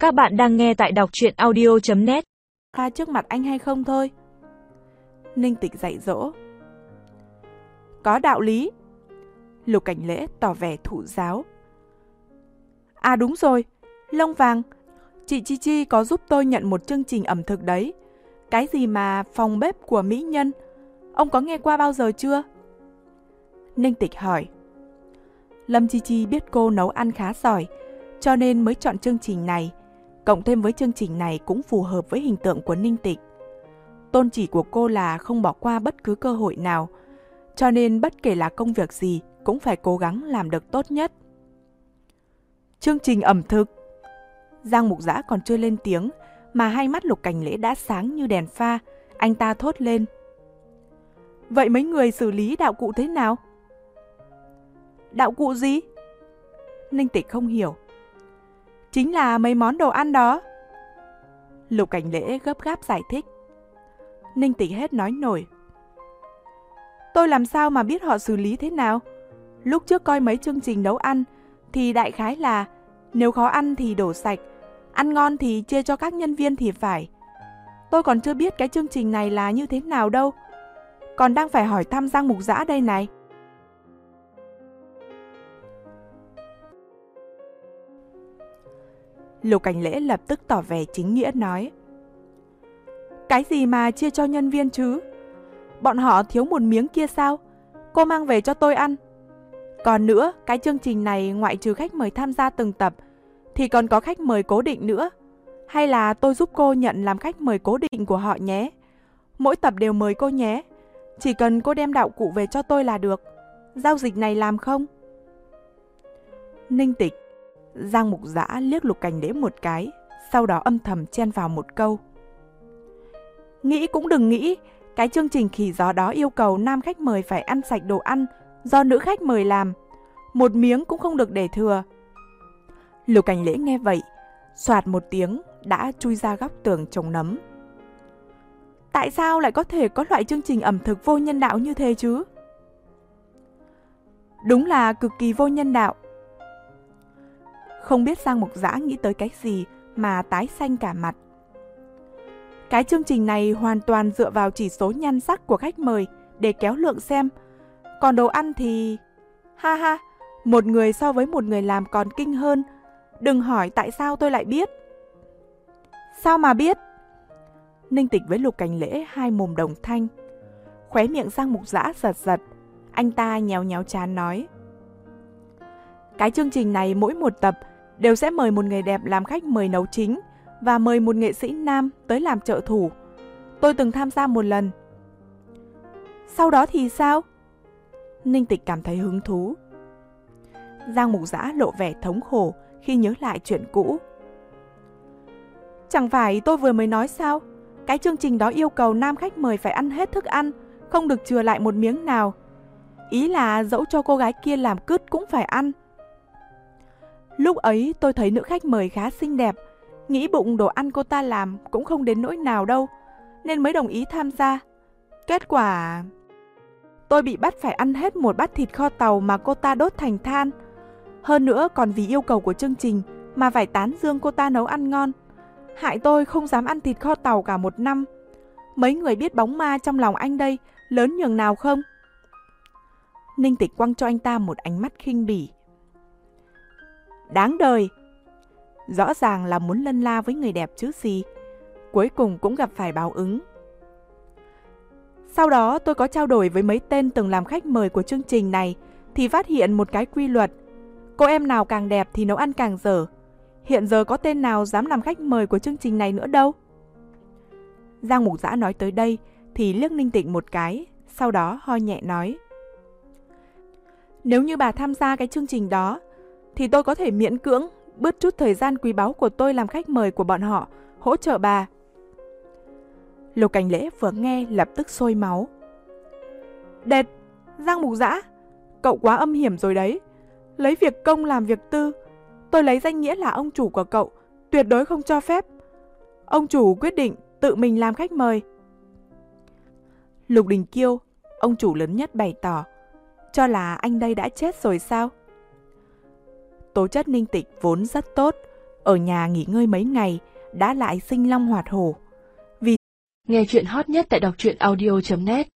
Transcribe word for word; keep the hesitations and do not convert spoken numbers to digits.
Các bạn đang nghe tại đọc truyện audio chấm net. Khoa trước mặt anh hay không thôi. Ninh Tịch dạy dỗ. Có đạo lý. Lục Cảnh Lễ tỏ vẻ thụ giáo. À đúng rồi, Lông Vàng, chị Chi Chi có giúp tôi nhận một chương trình ẩm thực đấy. Cái gì mà phòng bếp của mỹ nhân, ông có nghe qua bao giờ chưa? Ninh Tịch hỏi. Lâm Chi Chi biết cô nấu ăn khá giỏi, cho nên mới chọn chương trình này. Cộng thêm với chương trình này cũng phù hợp với hình tượng của Ninh Tịch. Tôn chỉ của cô là không bỏ qua bất cứ cơ hội nào, cho nên bất kể là công việc gì cũng phải cố gắng làm được tốt nhất. Chương trình ẩm thực. Giang Mục Dã còn chưa lên tiếng mà hai mắt Lục Cảnh Lễ đã sáng như đèn pha. Anh ta thốt lên. Vậy mấy người xử lý đạo cụ thế nào? Đạo cụ gì? Ninh Tịch không hiểu. Chính là mấy món đồ ăn đó. Lục Cảnh Lễ gấp gáp giải thích. Ninh Tịch hết nói nổi. Tôi làm sao mà biết họ xử lý thế nào? Lúc trước coi mấy chương trình nấu ăn thì đại khái là nếu khó ăn thì đổ sạch, ăn ngon thì chia cho các nhân viên thì phải. Tôi còn chưa biết cái chương trình này là như thế nào đâu. Còn đang phải hỏi thăm Giang Mục Dã đây này. Lục Cảnh Lễ lập tức tỏ vẻ chính nghĩa nói. Cái gì mà chia cho nhân viên chứ? Bọn họ thiếu một miếng kia sao? Cô mang về cho tôi ăn. Còn nữa, cái chương trình này ngoại trừ khách mời tham gia từng tập thì còn có khách mời cố định nữa. Hay là tôi giúp cô nhận làm khách mời cố định của họ nhé. Mỗi tập đều mời cô nhé. Chỉ cần cô đem đạo cụ về cho tôi là được. Giao dịch này làm không? Ninh Tịch, Giang Mục Dã liếc Lục Cảnh Lễ một cái, sau đó âm thầm chen vào một câu. Nghĩ cũng đừng nghĩ, cái chương trình khỉ gió đó yêu cầu nam khách mời phải ăn sạch đồ ăn do nữ khách mời làm. Một miếng cũng không được để thừa. Lục Cảnh Lễ nghe vậy, xoạt một tiếng đã chui ra góc tường trồng nấm. Tại sao lại có thể có loại chương trình ẩm thực vô nhân đạo như thế chứ? Đúng là cực kỳ vô nhân đạo. Không biết Giang Mục Dã nghĩ tới cái gì mà tái xanh cả mặt. Cái chương trình này hoàn toàn dựa vào chỉ số nhan sắc của khách mời để kéo lượng xem. Còn đồ ăn thì... Ha ha, một người so với một người làm còn kinh hơn. Đừng hỏi tại sao tôi lại biết. Sao mà biết? Ninh Tịch với Lục Cảnh Lễ hai mồm đồng thanh. Khóe miệng Giang Mục Dã giật giật. Anh ta nhéo nhéo trán nói. Cái chương trình này mỗi một tập đều sẽ mời một người đẹp làm khách mời nấu chính và mời một nghệ sĩ nam tới làm trợ thủ. Tôi từng tham gia một lần. Sau đó thì sao? Ninh Tịch cảm thấy hứng thú. Giang Mục Dã lộ vẻ thống khổ khi nhớ lại chuyện cũ. Chẳng phải tôi vừa mới nói sao? Cái chương trình đó yêu cầu nam khách mời phải ăn hết thức ăn, không được chừa lại một miếng nào. Ý là dẫu cho cô gái kia làm cứt cũng phải ăn. Lúc ấy tôi thấy nữ khách mời khá xinh đẹp, nghĩ bụng đồ ăn cô ta làm cũng không đến nỗi nào đâu, nên mới đồng ý tham gia. Kết quả... tôi bị bắt phải ăn hết một bát thịt kho tàu mà cô ta đốt thành than. Hơn nữa còn vì yêu cầu của chương trình mà phải tán dương cô ta nấu ăn ngon. Hại tôi không dám ăn thịt kho tàu cả một năm. Mấy người biết bóng ma trong lòng anh đây lớn nhường nào không? Ninh Tịch quăng cho anh ta một ánh mắt khinh bỉ. Đáng đời. Rõ ràng là muốn lân la với người đẹp chứ gì. Cuối cùng cũng gặp phải báo ứng. Sau đó tôi có trao đổi với mấy tên từng làm khách mời của chương trình này thì phát hiện một cái quy luật. Cô em nào càng đẹp thì nấu ăn càng dở. Hiện giờ có tên nào dám làm khách mời của chương trình này nữa đâu. Giang Mục Dã nói tới đây thì liếc Ninh Tịch một cái, sau đó ho nhẹ nói. Nếu như bà tham gia cái chương trình đó thì tôi có thể miễn cưỡng bớt chút thời gian quý báu của tôi làm khách mời của bọn họ, hỗ trợ bà. Lục Cảnh Lễ vừa nghe lập tức sôi máu. Đệt, Giang Mục Dã, cậu quá âm hiểm rồi đấy. Lấy việc công làm việc tư. Tôi lấy danh nghĩa là ông chủ của cậu, tuyệt đối không cho phép. Ông chủ quyết định tự mình làm khách mời. Lục Đình Kiêu, ông chủ lớn nhất bày tỏ, cho là anh đây đã chết rồi sao? Tố chất Ninh Tịch vốn rất tốt, Ở nhà nghỉ ngơi mấy ngày, đã lại sinh long hoạt hổ. Vì nghe chuyện hot nhất tại đọc truyện audio chấm net